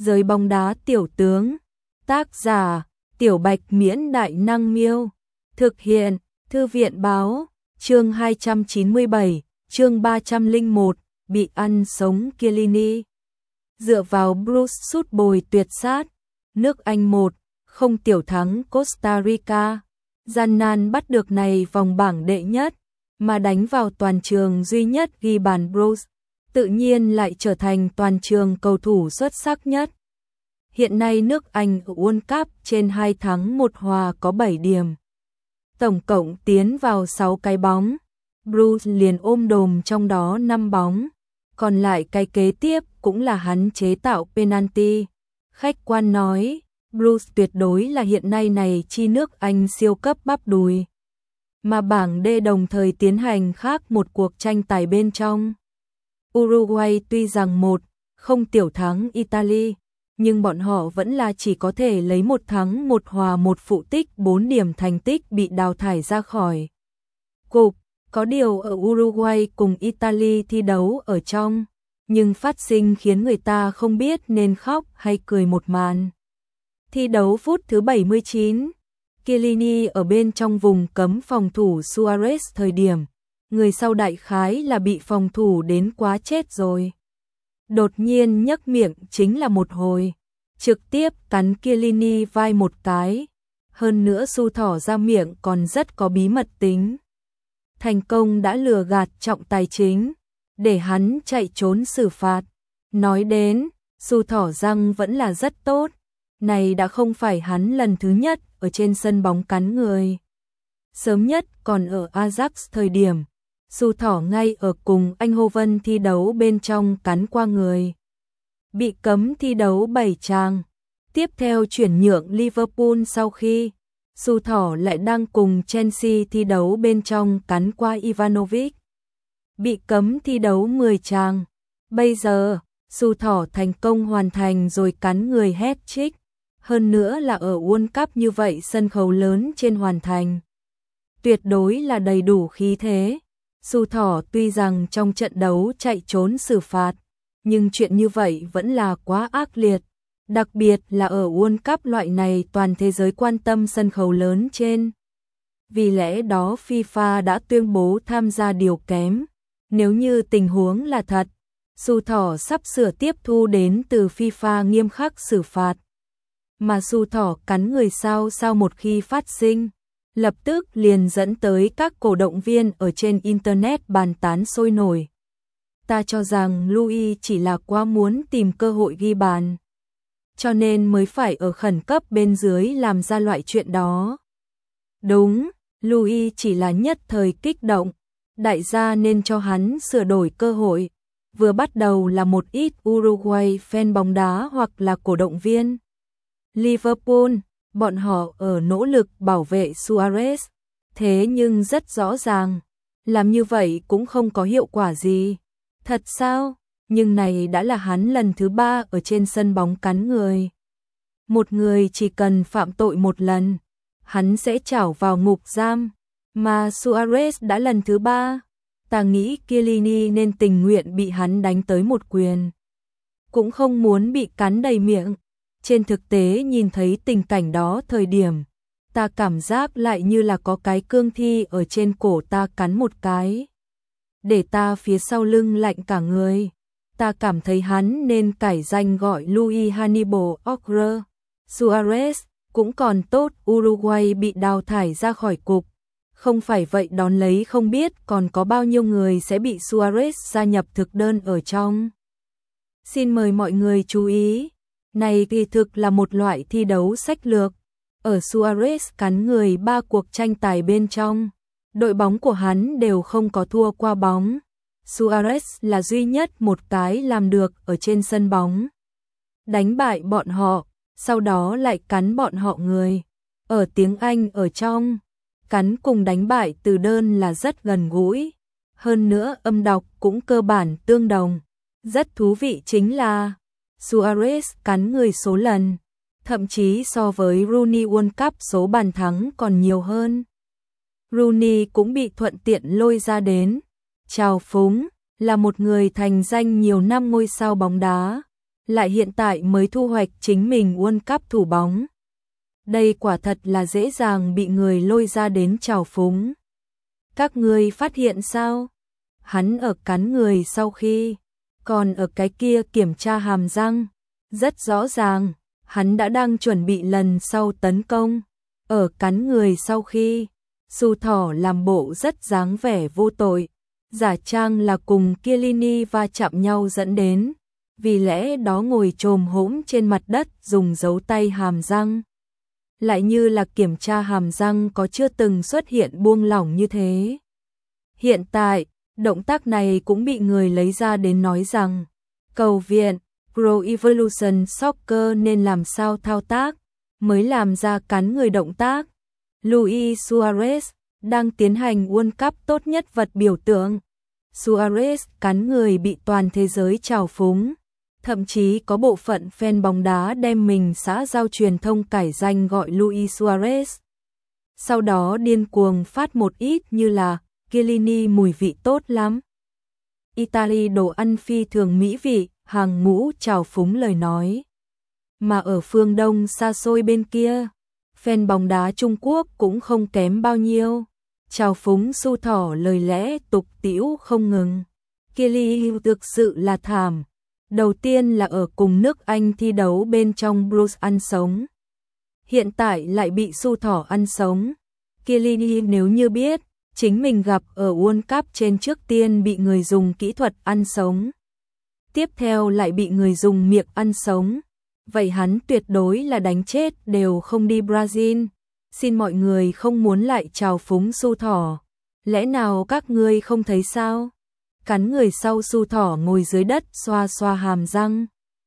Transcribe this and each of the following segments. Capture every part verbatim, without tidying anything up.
Giới bóng đá tiểu tướng. Tác giả: Tiểu Bạch Miễn Đại Năng Miêu. Thực hiện: Thư viện Báo. Chương hai trăm chín mươi bảy, chương ba trăm lẻ một, bị ăn sống Chiellini. Dựa vào Bruce sút bồi tuyệt sát, nước Anh một không tiểu thắng Costa Rica. Gian nan bắt được này vòng bảng đệ nhất, mà đánh vào toàn trường duy nhất ghi bàn Bruce, tự nhiên lại trở thành toàn trường cầu thủ xuất sắc nhất. Hiện nay nước Anh ở World Cup trên hai thắng một hòa có bảy điểm. Tổng cộng tiến vào sáu cái bóng, Bruce liền ôm đồm trong đó năm bóng, còn lại cái kế tiếp cũng là hắn chế tạo penalty. Khách quan nói, Bruce tuyệt đối là hiện nay này chi nước Anh siêu cấp bắp đùi. Mà bảng D đồng thời tiến hành khác một cuộc tranh tài bên trong. Uruguay tuy rằng một không tiểu thắng Italy, nhưng bọn họ vẫn là chỉ có thể lấy một thắng một hòa một phụ tích bốn điểm thành tích bị đào thải ra khỏi cục. Có điều ở Uruguay cùng Italy thi đấu ở trong, nhưng phát sinh khiến người ta không biết nên khóc hay cười một màn. Thi đấu phút thứ bảy mươi chín, Chiellini ở bên trong vùng cấm phòng thủ Suarez thời điểm, người sau đại khái là bị phòng thủ đến quá chết rồi. Đột nhiên nhếch miệng chính là một hồi, trực tiếp cắn Chiellini vai một cái, hơn nữa su thỏ ra miệng còn rất có bí mật tính. Thành công đã lừa gạt trọng tài chính, để hắn chạy trốn xử phạt. Nói đến, su thỏ răng vẫn là rất tốt, này đã không phải hắn lần thứ nhất ở trên sân bóng cắn người. Sớm nhất còn ở Ajax thời điểm, su thỏ ngay ở cùng Eindhoven thi đấu bên trong cắn qua người. Bị cấm thi đấu bảy trang. Tiếp theo chuyển nhượng Liverpool sau khi su thỏ lại đang cùng Chelsea thi đấu bên trong cắn qua Ivanovic. Bị cấm thi đấu mười trang. Bây giờ, su thỏ thành công hoàn thành rồi cắn người hat-trick. Hơn nữa là ở World Cup như vậy sân khấu lớn trên hoàn thành. Tuyệt đối là đầy đủ khí thế. Su thỏ tuy rằng trong trận đấu chạy trốn xử phạt, nhưng chuyện như vậy vẫn là quá ác liệt. Đặc biệt là ở World Cup loại này toàn thế giới quan tâm sân khấu lớn trên. Vì lẽ đó FIFA đã tuyên bố tham gia điều kém. Nếu như tình huống là thật, su thỏ sắp sửa tiếp thu đến từ FIFA nghiêm khắc xử phạt. Mà su thỏ cắn người sao sao một khi phát sinh, lập tức liền dẫn tới các cổ động viên ở trên Internet bàn tán sôi nổi. Ta cho rằng Louis chỉ là quá muốn tìm cơ hội ghi bàn, cho nên mới phải ở khẩn cấp bên dưới làm ra loại chuyện đó. Đúng, Louis chỉ là nhất thời kích động, đại gia nên cho hắn sửa đổi cơ hội. Vừa bắt đầu là một ít Uruguay fan bóng đá hoặc là cổ động viên Liverpool, bọn họ ở nỗ lực bảo vệ Suarez, thế nhưng rất rõ ràng, làm như vậy cũng không có hiệu quả gì. Thật sao? Nhưng này đã là hắn lần thứ ba ở trên sân bóng cắn người. Một người chỉ cần phạm tội một lần, hắn sẽ trảo vào ngục giam, mà Suarez đã lần thứ ba. Ta nghĩ Chiellini nên tình nguyện bị hắn đánh tới một quyền, cũng không muốn bị cắn đầy miệng. Trên thực tế nhìn thấy tình cảnh đó thời điểm, ta cảm giác lại như là có cái cương thi ở trên cổ ta cắn một cái, để ta phía sau lưng lạnh cả người. Ta cảm thấy hắn nên cải danh gọi Luis Hannibal Ogre. Suarez cũng còn tốt Uruguay bị đào thải ra khỏi cục, không phải vậy đón lấy không biết còn có bao nhiêu người sẽ bị Suarez gia nhập thực đơn ở trong. Xin mời mọi người chú ý, này kỳ thực là một loại thi đấu sách lược. Ở Suarez cắn người ba cuộc tranh tài bên trong, đội bóng của hắn đều không có thua qua bóng. Suarez là duy nhất một cái làm được ở trên sân bóng. Đánh bại bọn họ, sau đó lại cắn bọn họ người. Ở tiếng Anh ở trong, cắn cùng đánh bại từ đơn là rất gần gũi. Hơn nữa âm đọc cũng cơ bản tương đồng. Rất thú vị chính là Suarez cắn người số lần, thậm chí so với Rooney World Cup số bàn thắng còn nhiều hơn. Rooney cũng bị thuận tiện lôi ra đến trào phúng, là một người thành danh nhiều năm ngôi sao bóng đá, lại hiện tại mới thu hoạch chính mình World Cup thủ bóng. Đây quả thật là dễ dàng bị người lôi ra đến trào phúng. Các ngươi phát hiện sao? Hắn ở cắn người sau khi, còn ở cái kia kiểm tra hàm răng. Rất rõ ràng, hắn đã đang chuẩn bị lần sau tấn công. Ở cắn người sau khi, Su Thỏ làm bộ rất dáng vẻ vô tội, giả trang là cùng Chiellini va chạm nhau dẫn đến, vì lẽ đó ngồi chồm hổm trên mặt đất dùng dấu tay hàm răng. Lại như là kiểm tra hàm răng có chưa từng xuất hiện buông lỏng như thế. Hiện tại, động tác này cũng bị người lấy ra đến nói rằng, cầu viện, Pro Evolution Soccer nên làm sao thao tác, mới làm ra cắn người động tác. Luis Suarez đang tiến hành World Cup tốt nhất vật biểu tượng. Suarez cắn người bị toàn thế giới trào phúng. Thậm chí có bộ phận fan bóng đá đem mình xã giao truyền thông cải danh gọi Luis Suarez. Sau đó điên cuồng phát một ít như là Chiellini mùi vị tốt lắm. Italy đồ ăn phi thường mỹ vị, hàng ngũ trào phúng lời nói. Mà ở phương Đông xa xôi bên kia, fan bóng đá Trung Quốc cũng không kém bao nhiêu. Trào phúng Su Thỏ lời lẽ tục tĩu không ngừng. Chiellini thực sự là thảm. Đầu tiên là ở cùng nước Anh thi đấu bên trong Bruce ăn sống. Hiện tại lại bị Su Thỏ ăn sống. Chiellini nếu như biết, chính mình gặp ở World Cup trên trước tiên bị người dùng kỹ thuật ăn sống. Tiếp theo lại bị người dùng miệng ăn sống. Vậy hắn tuyệt đối là đánh chết đều không đi Brazil. Xin mọi người không muốn lại trào phúng Su Thỏ. Lẽ nào các ngươi không thấy sao? Cắn người sau Su Thỏ ngồi dưới đất xoa xoa hàm răng.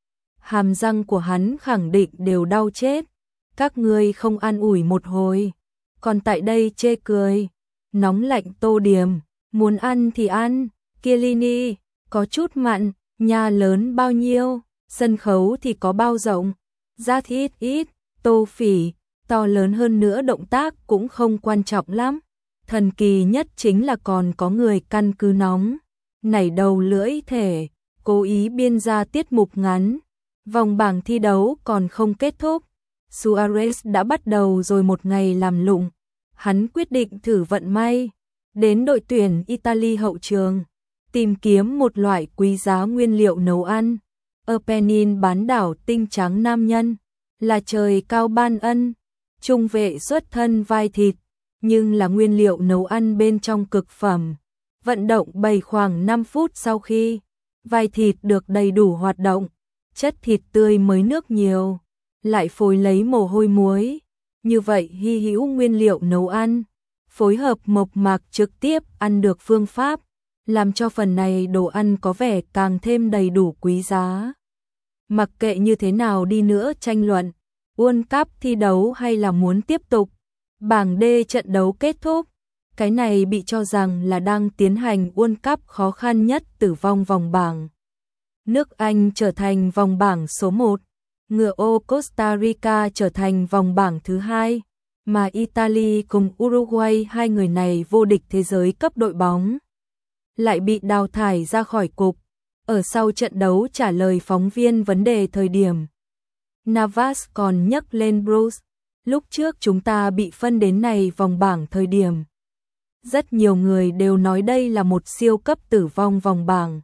Hàm răng của hắn khẳng định đều đau chết. Các ngươi không an ủi một hồi. Còn tại đây chê cười. Nóng lạnh tô điểm. Muốn ăn thì ăn. Chiellini, có chút mặn. Nhà lớn bao nhiêu? Sân khấu thì có bao rộng? Da thì ít ít. Tô phỉ, to lớn hơn nữa động tác cũng không quan trọng lắm. Thần kỳ nhất chính là còn có người căn cứ nóng. Nảy đầu lưỡi thể, cố ý biên ra tiết mục ngắn. Vòng bảng thi đấu còn không kết thúc. Suarez đã bắt đầu rồi một ngày làm lụng. Hắn quyết định thử vận may. Đến đội tuyển Italy hậu trường. Tìm kiếm một loại quý giá nguyên liệu nấu ăn. Ở Penin bán đảo tinh trắng nam nhân. Là trời cao ban ân. Trung vệ xuất thân vai thịt. Nhưng là nguyên liệu nấu ăn bên trong cực phẩm. Vận động bày khoảng năm phút sau khi vai thịt được đầy đủ hoạt động, chất thịt tươi mới nước nhiều, lại phối lấy mồ hôi muối. Như vậy hy hữu nguyên liệu nấu ăn, phối hợp mộc mạc trực tiếp ăn được phương pháp, làm cho phần này đồ ăn có vẻ càng thêm đầy đủ quý giá. Mặc kệ như thế nào đi nữa tranh luận, World Cup thi đấu hay là muốn tiếp tục, bảng D trận đấu kết thúc. Cái này bị cho rằng là đang tiến hành World Cup khó khăn nhất tử vong vòng bảng. Nước Anh trở thành vòng bảng số một, ngựa ô Costa Rica trở thành vòng bảng thứ hai, mà Italy cùng Uruguay hai người này vô địch thế giới cấp đội bóng. Lại bị đào thải ra khỏi cục. Ở sau trận đấu trả lời phóng viên vấn đề thời điểm, Navas còn nhắc lên Bruce. Lúc trước chúng ta bị phân đến này vòng bảng thời điểm. Rất nhiều người đều nói đây là một siêu cấp tử vong vòng bảng.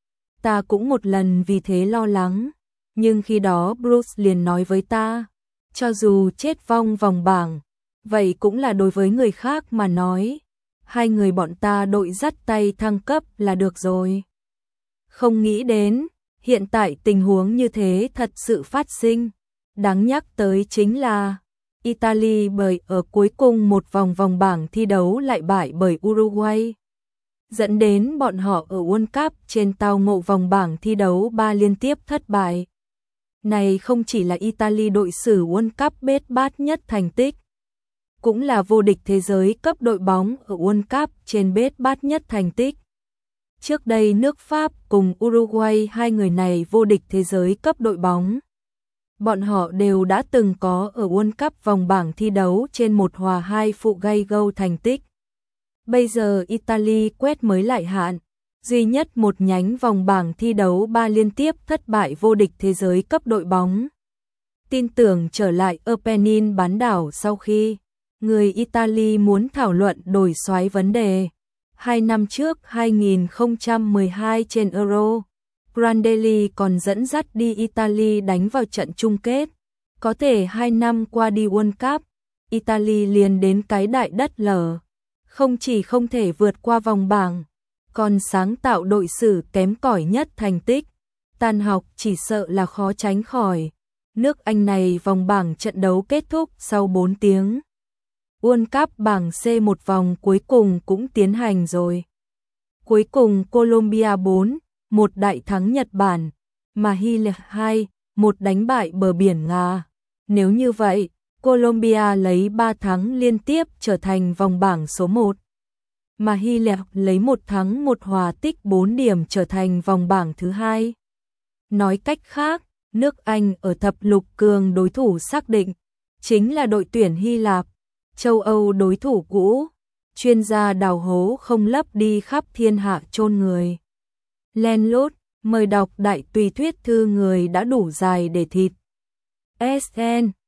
Ta cũng một lần vì thế lo lắng. Nhưng khi đó Bruce liền nói với ta, cho dù chết vong vòng bảng, vậy cũng là đối với người khác mà nói. Hai người bọn ta đội dắt tay thăng cấp là được rồi. Không nghĩ đến, hiện tại tình huống như thế thật sự phát sinh. Đáng nhắc tới chính là Italy bởi ở cuối cùng một vòng vòng bảng thi đấu lại bại bởi Uruguay, dẫn đến bọn họ ở World Cup trên tao ngộ vòng bảng thi đấu ba liên tiếp thất bại. Này không chỉ là Italy đội xử World Cup bết bát nhất thành tích, cũng là vô địch thế giới cấp đội bóng ở World Cup trên bết bát nhất thành tích. Trước đây nước Pháp cùng Uruguay hai người này vô địch thế giới cấp đội bóng. Bọn họ đều đã từng có ở World Cup vòng bảng thi đấu trên một hòa hai phụ gây gâu thành tích. Bây giờ Italy quét mới lại hạn, duy nhất một nhánh vòng bảng thi đấu ba liên tiếp thất bại vô địch thế giới cấp đội bóng. Tin tưởng trở lại Apennin bán đảo sau khi người Italy muốn thảo luận đổi soái vấn đề. Hai năm trước hai nghìn không trăm mười hai trên Euro, Prandelli còn dẫn dắt đi Italy đánh vào trận chung kết. Có thể hai năm qua đi World Cup, Italy liền đến cái đại đất lở. Không chỉ không thể vượt qua vòng bảng, còn sáng tạo đội xử kém cỏi nhất thành tích. Tan học chỉ sợ là khó tránh khỏi. Nước Anh này vòng bảng trận đấu kết thúc sau bốn tiếng. World Cup bảng C một vòng cuối cùng cũng tiến hành rồi. Cuối cùng Colombia bốn một đại thắng Nhật Bản, mà Hy Lạp hai một đánh bại bờ biển Nga. Nếu như vậy, Colombia lấy ba thắng liên tiếp trở thành vòng bảng số một, mà Hy Lạp lấy một thắng một hòa tích bốn điểm trở thành vòng bảng thứ hai. Nói cách khác, nước Anh ở thập lục cường đối thủ xác định chính là đội tuyển Hy Lạp, châu Âu đối thủ cũ. Chuyên gia đào hố không lấp đi khắp thiên hạ chôn người. Len lút, mời đọc đại tùy thuyết thư người đã đủ dài để thịt. ét en